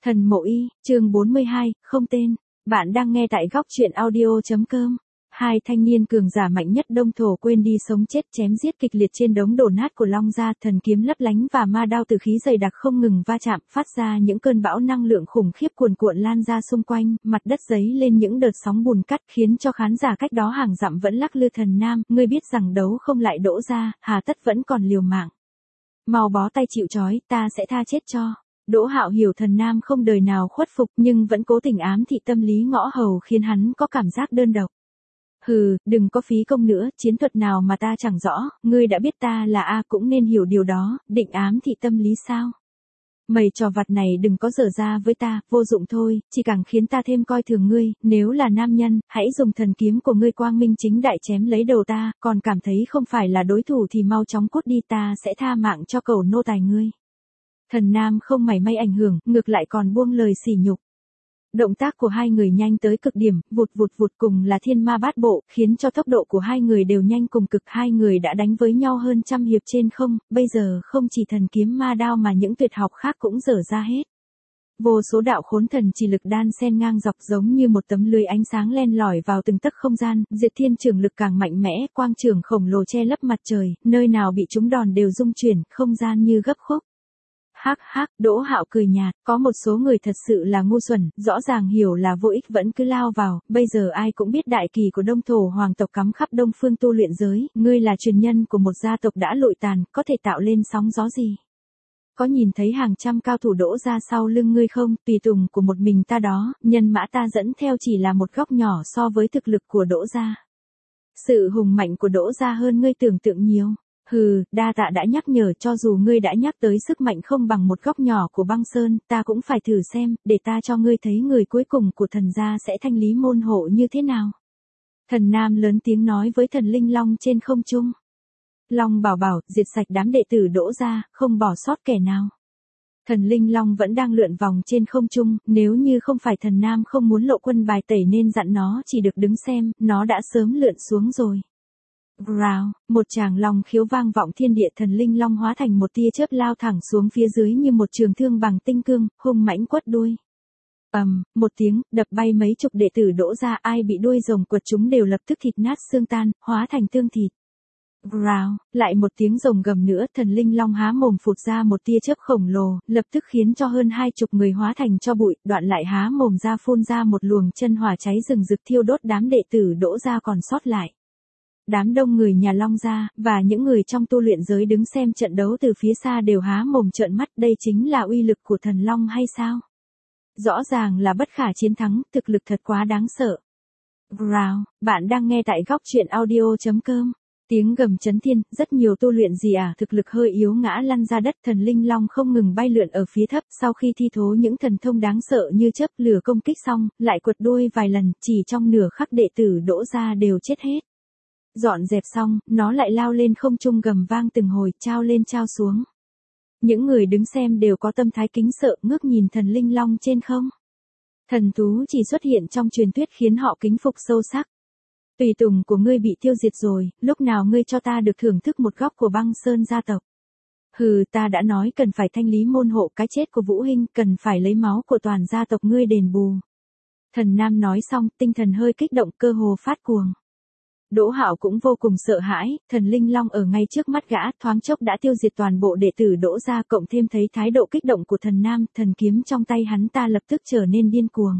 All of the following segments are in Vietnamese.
Thần Mộ Y, chương 42, không tên. Bạn đang nghe tại góc truyện audio.com. Hai thanh niên cường giả mạnh nhất Đông Thổ quên đi sống chết chém giết kịch liệt trên đống đổ nát của Long Gia, thần kiếm lấp lánh và ma đao tử khí dày đặc không ngừng va chạm, phát ra những cơn bão năng lượng khủng khiếp cuồn cuộn lan ra xung quanh, mặt đất giấy lên những đợt sóng bùn cắt khiến cho khán giả cách đó hàng dặm vẫn lắc lư. Thần Nam, ngươi biết rằng đấu không lại Đỗ gia, hà tất vẫn còn liều mạng. Mau bó tay chịu trói, ta sẽ tha chết cho. Đỗ Hạo hiểu Thần Nam không đời nào khuất phục nhưng vẫn cố tình ám thị tâm lý ngõ hầu khiến hắn có cảm giác đơn độc. Hừ, đừng có phí công nữa, chiến thuật nào mà ta chẳng rõ, ngươi đã biết ta là A cũng nên hiểu điều đó, định ám thị tâm lý sao? Mày trò vặt này đừng có dở ra với ta, vô dụng thôi, chỉ càng khiến ta thêm coi thường ngươi, nếu là nam nhân, hãy dùng thần kiếm của ngươi quang minh chính đại chém lấy đầu ta, còn cảm thấy không phải là đối thủ thì mau chóng cút đi, ta sẽ tha mạng cho cẩu nô tài ngươi. Thần Nam không mảy may ảnh hưởng, ngược lại còn buông lời sỉ nhục. Động tác của hai người nhanh tới cực điểm, vụt vụt vụt cùng là thiên ma bát bộ, khiến cho tốc độ của hai người đều nhanh cùng cực. Hai người đã đánh với nhau hơn trăm hiệp trên không, bây giờ không chỉ thần kiếm ma đao mà những tuyệt học khác cũng dở ra hết. Vô số đạo khốn thần chỉ lực đan xen ngang dọc giống như một tấm lưới ánh sáng len lỏi vào từng tấc không gian, diệt thiên trường lực càng mạnh mẽ, quang trường khổng lồ che lấp mặt trời, nơi nào bị chúng đòn đều rung chuyển, không gian như gấp khúc. Hắc hắc, Đỗ Hạo cười nhạt, có một số người thật sự là ngu xuẩn, rõ ràng hiểu là vô ích vẫn cứ lao vào, bây giờ ai cũng biết đại kỳ của Đông Thổ hoàng tộc cắm khắp Đông Phương tu luyện giới, ngươi là truyền nhân của một gia tộc đã lụi tàn, có thể tạo lên sóng gió gì? Có nhìn thấy hàng trăm cao thủ Đỗ gia sau lưng ngươi không, tùy tùng của một mình ta đó, nhân mã ta dẫn theo chỉ là một góc nhỏ so với thực lực của Đỗ gia. Sự hùng mạnh của Đỗ gia hơn ngươi tưởng tượng nhiều. Hừ, đa tạ đã nhắc nhở, cho dù ngươi đã nhắc tới sức mạnh không bằng một góc nhỏ của băng sơn, ta cũng phải thử xem, để ta cho ngươi thấy người cuối cùng của thần gia sẽ thanh lý môn hộ như thế nào. Thần Nam lớn tiếng nói với thần Linh Long trên không trung. Long bảo bảo, diệt sạch đám đệ tử Đỗ gia, không bỏ sót kẻ nào. Thần Linh Long vẫn đang lượn vòng trên không trung, nếu như không phải thần Nam không muốn lộ quân bài tẩy nên dặn nó chỉ được đứng xem, nó đã sớm lượn xuống rồi. Rào, một tràng long khiếu vang vọng thiên địa, thần Linh Long hóa thành một tia chớp lao thẳng xuống phía dưới như một trường thương bằng tinh cương, hung mãnh quất đuôi. Một tiếng, đập bay mấy chục đệ tử Đỗ gia, ai bị đuôi rồng quật chúng đều lập tức thịt nát xương tan, hóa thành tương thịt. Rào, lại một tiếng rồng gầm nữa, thần Linh Long há mồm phụt ra một tia chớp khổng lồ, lập tức khiến cho hơn 20 người hóa thành tro bụi, đoạn lại há mồm ra phun ra một luồng chân hỏa cháy rừng rực thiêu đốt đám đệ tử Đỗ gia còn sót lại. Đám đông người nhà Long gia, và những người trong tu luyện giới đứng xem trận đấu từ phía xa đều há mồm trợn mắt, đây chính là uy lực của thần Long hay sao? Rõ ràng là bất khả chiến thắng, thực lực thật quá đáng sợ. Wow, bạn đang nghe tại góc truyện audio.com. Tiếng gầm chấn thiên, rất nhiều tu luyện gì thực lực hơi yếu ngã lăn ra đất, thần Linh Long không ngừng bay lượn ở phía thấp, sau khi thi thố những thần thông đáng sợ như chớp lửa công kích xong, lại quật đuôi vài lần, chỉ trong nửa khắc đệ tử Đỗ gia đều chết hết. Dọn dẹp xong, nó lại lao lên không trung gầm vang từng hồi, trao lên trao xuống. Những người đứng xem đều có tâm thái kính sợ, ngước nhìn thần Linh Long trên không. Thần thú chỉ xuất hiện trong truyền thuyết khiến họ kính phục sâu sắc. Tùy tùng của ngươi bị tiêu diệt rồi, lúc nào ngươi cho ta được thưởng thức một góc của băng sơn gia tộc? Hừ, ta đã nói cần phải thanh lý môn hộ, cái chết của Vũ Hinh cần phải lấy máu của toàn gia tộc ngươi đền bù. Thần Nam nói xong, tinh thần hơi kích động, cơ hồ phát cuồng. Đỗ Hạo cũng vô cùng sợ hãi, thần Linh Long ở ngay trước mắt gã, thoáng chốc đã tiêu diệt toàn bộ đệ tử Đỗ gia, cộng thêm thấy thái độ kích động của thần Nam, thần kiếm trong tay hắn ta lập tức trở nên điên cuồng.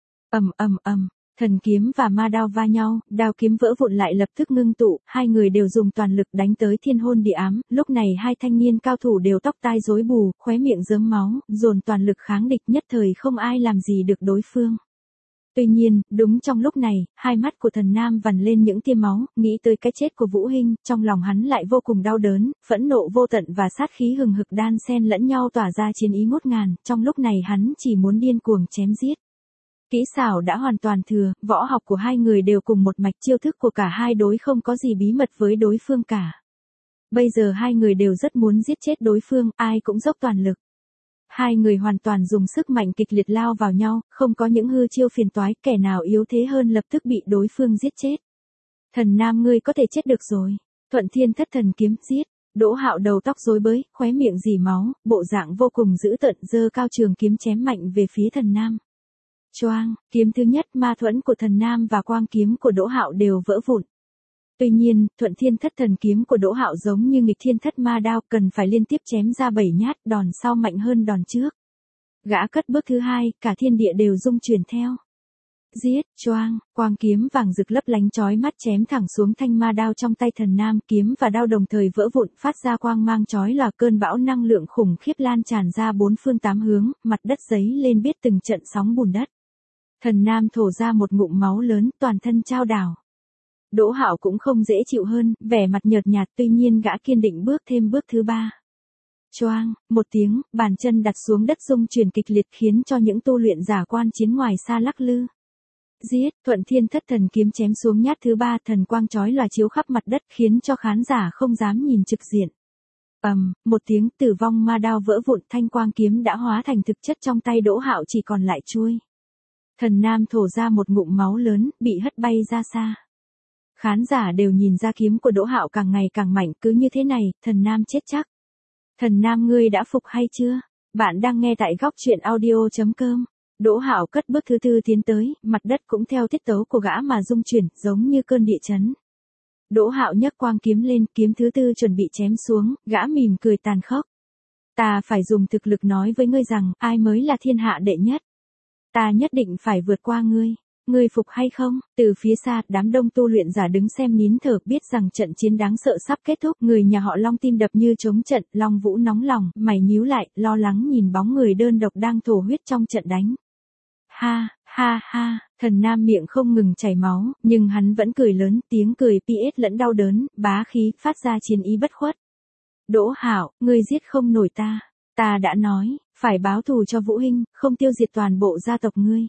Thần kiếm và ma đao va nhau, đao kiếm vỡ vụn lại lập tức ngưng tụ, hai người đều dùng toàn lực đánh tới thiên hôn địa ám, lúc này hai thanh niên cao thủ đều tóc tai rối bù, khóe miệng rớm máu, dồn toàn lực kháng địch, nhất thời không ai làm gì được đối phương. Tuy nhiên, đúng trong lúc này, hai mắt của thần Nam vằn lên những tia máu, nghĩ tới cái chết của Vũ Hinh, trong lòng hắn lại vô cùng đau đớn, phẫn nộ vô tận và sát khí hừng hực đan xen lẫn nhau tỏa ra chiến ý ngút ngàn, trong lúc này hắn chỉ muốn điên cuồng chém giết. Kỹ xảo đã hoàn toàn thừa, võ học của hai người đều cùng một mạch, chiêu thức của cả hai đối không có gì bí mật với đối phương cả. Bây giờ hai người đều rất muốn giết chết đối phương, ai cũng dốc toàn lực. Hai người hoàn toàn dùng sức mạnh kịch liệt lao vào nhau, không có những hư chiêu phiền toái, kẻ nào yếu thế hơn lập tức bị đối phương giết chết. Thần Nam, ngươi có thể chết được rồi. Thuận Thiên Thất Thần kiếm, giết. Đỗ Hạo đầu tóc rối bời, khóe miệng rỉ máu, bộ dạng vô cùng dữ tợn, giơ cao trường kiếm chém mạnh về phía Thần Nam. Choang, kiếm thứ nhất ma thuẫn của Thần Nam và quang kiếm của Đỗ Hạo đều vỡ vụn. Tuy nhiên, Thuận Thiên Thất Thần kiếm của Đỗ Hạo giống như Nghịch Thiên Thất Ma đao, cần phải liên tiếp chém ra 7 nhát, đòn sau mạnh hơn đòn trước. Gã cất bước thứ hai, cả thiên địa đều rung chuyển theo. Giết, choang, quang kiếm vàng rực lấp lánh chói mắt chém thẳng xuống thanh ma đao trong tay Thần Nam, kiếm và đao đồng thời vỡ vụn, phát ra quang mang chói lòa, cơn bão năng lượng khủng khiếp lan tràn ra bốn phương tám hướng, mặt đất giấy lên biết từng trận sóng bùn đất. Thần Nam thổ ra một ngụm máu lớn, toàn thân chao đảo. Đỗ Hạo cũng không dễ chịu hơn, vẻ mặt nhợt nhạt, tuy nhiên gã kiên định bước thêm bước thứ ba. Choang, một tiếng, bàn chân đặt xuống đất rung chuyển kịch liệt khiến cho những tu luyện giả quan chiến ngoài xa lắc lư. Giết, Thuận Thiên Thất Thần kiếm chém xuống nhát thứ ba, thần quang chói lòa chiếu khắp mặt đất khiến cho khán giả không dám nhìn trực diện. Một tiếng, tử vong ma đao vỡ vụn, thanh quang kiếm đã hóa thành thực chất trong tay Đỗ Hạo, chỉ còn lại chuôi. Thần Nam thổ ra một ngụm máu lớn, bị hất bay ra xa. Khán giả đều nhìn ra kiếm của Đỗ Hạo càng ngày càng mạnh, cứ như thế này, Thần Nam chết chắc. Thần Nam, ngươi đã phục hay chưa? Bạn đang nghe tại góc truyện audio.com. Đỗ Hạo cất bước thứ tư tiến tới, mặt đất cũng theo tiết tấu của gã mà rung chuyển, giống như cơn địa chấn. Đỗ Hạo nhấc quang kiếm lên, kiếm thứ tư chuẩn bị chém xuống, gã mỉm cười tàn khốc. Ta phải dùng thực lực nói với ngươi rằng, ai mới là thiên hạ đệ nhất. Ta nhất định phải vượt qua ngươi. Ngươi phục hay không? Từ phía xa, đám đông tu luyện giả đứng xem nín thở, biết rằng trận chiến đáng sợ sắp kết thúc. Người nhà họ Long tim đập như trống trận, Long Vũ nóng lòng, mày nhíu lại, lo lắng nhìn bóng người đơn độc đang thổ huyết trong trận đánh. Ha, ha ha, Thần Nam miệng không ngừng chảy máu, nhưng hắn vẫn cười lớn, tiếng cười PS lẫn đau đớn, bá khí, phát ra chiến ý bất khuất. Đỗ Hạo, ngươi giết không nổi ta. Ta đã nói, phải báo thù cho Vũ Hinh, không tiêu diệt toàn bộ gia tộc ngươi.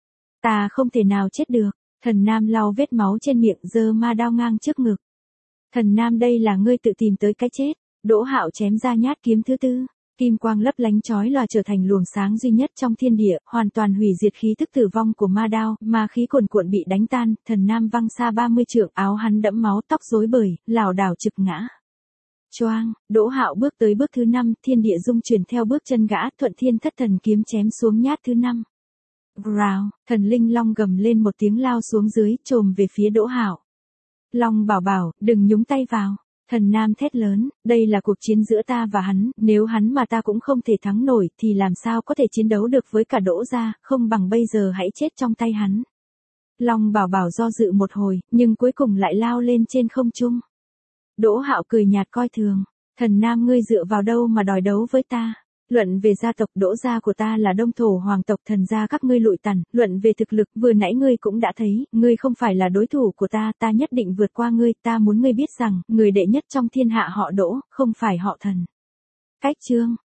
Ta không thể nào chết được. Thần Nam lau vết máu trên miệng, giơ ma đao ngang trước ngực. Thần Nam, đây là ngươi tự tìm tới cái chết. Đỗ Hạo chém ra nhát kiếm thứ tư. Kim quang lấp lánh chói lòa trở thành luồng sáng duy nhất trong thiên địa, hoàn toàn hủy diệt khí tức tử vong của ma đao, ma khí cuồn cuộn bị đánh tan, Thần Nam văng xa 30 trượng, áo hắn đẫm máu, tóc rối bời, lảo đảo trực ngã. Choang, Đỗ Hạo bước tới bước thứ 5, thiên địa rung chuyển theo bước chân gã, Thuận Thiên Thất Thần kiếm chém xuống nhát thứ 5. Rào, thần linh long gầm lên một tiếng lao xuống dưới, chồm về phía Đỗ Hạo. Long bảo bảo, đừng nhúng tay vào. Thần Nam thét lớn, đây là cuộc chiến giữa ta và hắn, nếu hắn mà ta cũng không thể thắng nổi thì làm sao có thể chiến đấu được với cả Đỗ gia, không bằng bây giờ hãy chết trong tay hắn. Long bảo bảo do dự một hồi, nhưng cuối cùng lại lao lên trên không trung. Đỗ Hạo cười nhạt coi thường, Thần Nam, ngươi dựa vào đâu mà đòi đấu với ta? Luận về gia tộc, Đỗ gia của ta là đông thổ hoàng tộc, Thần gia các ngươi lụi tàn. Luận về thực lực, vừa nãy ngươi cũng đã thấy, ngươi không phải là đối thủ của ta, ta nhất định vượt qua ngươi, ta muốn ngươi biết rằng, người đệ nhất trong thiên hạ họ Đỗ, không phải họ Thần. Cách chương